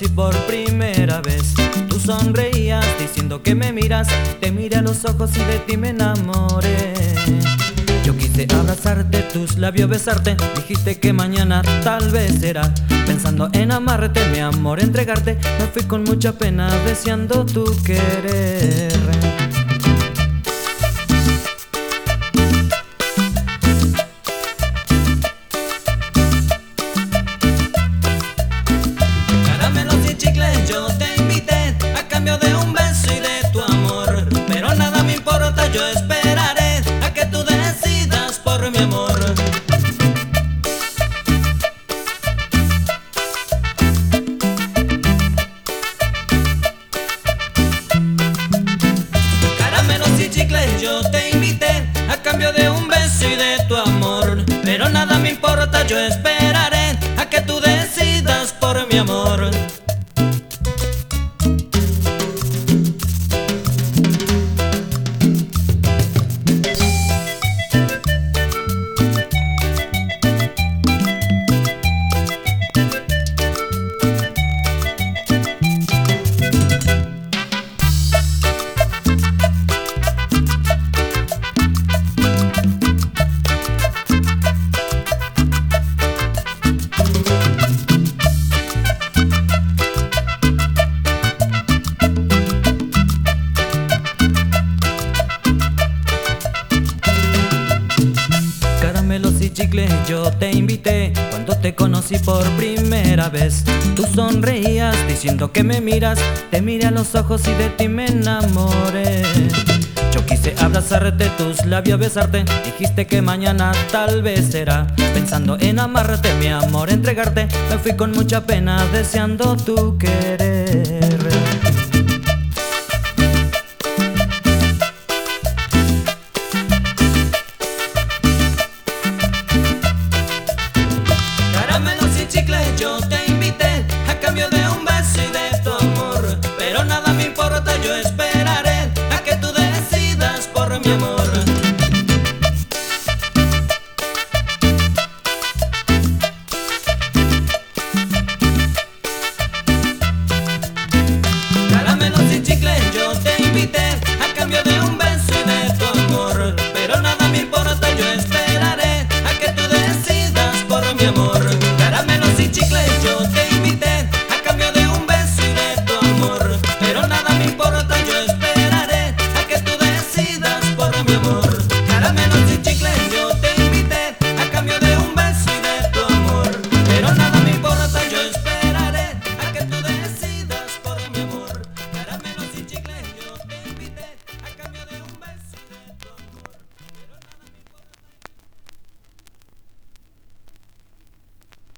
conocí por primera vez, tú sonreías diciendo que me miras. Te miré a los ojos y de ti me enamoré. Yo quise abrazarte, tus labios besarte. Dijiste que mañana tal vez será. Pensando en amarte, mi amor, entregarte. Me fui con mucha pena deseando tu querer. Caramelos y chicles yo te invité a cambio de un beso y de tu amor, pero nada me importa, yo esperaré a que tú decidas por mi amor. Caramelos y chicles yo te invité a cambio de un beso y de tu amor, pero nada me importa, yo esperaré a que tú decidas por mi amor. Caramelos y chicles yo te invité cuando te conocí por primera vez. Tú sonreías diciendo que me miras. Te miré a los ojos y de ti me enamoré. Yo quise abrazarte, tus labios besarte. Dijiste que mañana tal vez será. Pensando en amarte, mi amor, entregarte. Me fui con mucha pena deseando tu querer.